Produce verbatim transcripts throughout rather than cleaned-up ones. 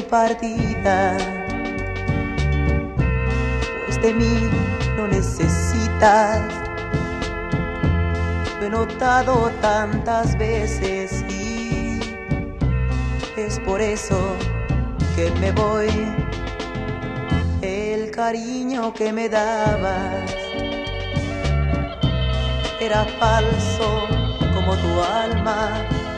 partida, pues de mí no necesitas. Lo he notado tantas veces y es por eso que me voy. El cariño que me dabas era falso como tu alma,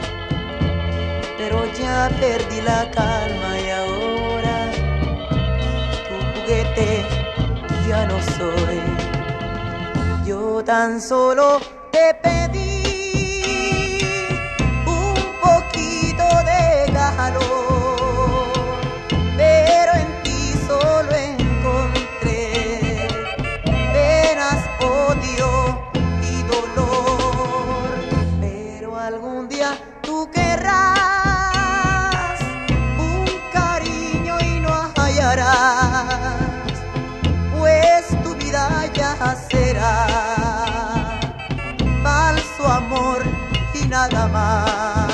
pero ya perdí la calma y ahora tu juguete ya no soy. Yo tan solo te pedí un poquito de calor, pero en ti solo encontré penas, odio y dolor. Pero algún día tú querrás un cariño y no hallarás, pues tu vida ya será falso amor y nada más.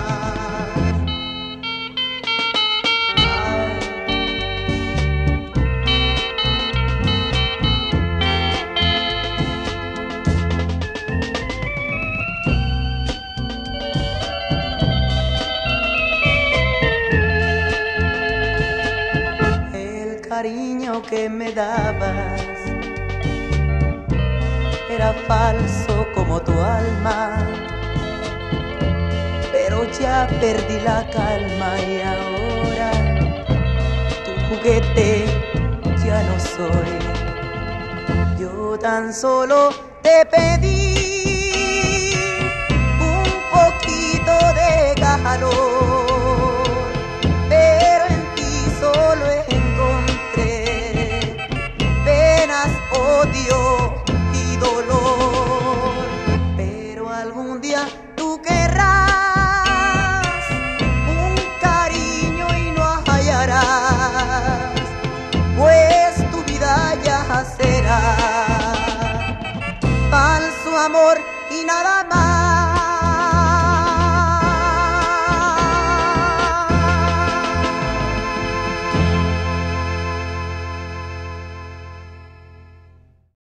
El cariño que me dabas era falso como tu alma, pero ya perdí la calma y ahora tu juguete ya no soy. Yo tan solo te pedí un poquito de calor, pero en ti solo encontré penas, odio y dolor. Pero algún día tú querrás un cariño y no hallarás, pues tu vida ya será falso amor y nada más.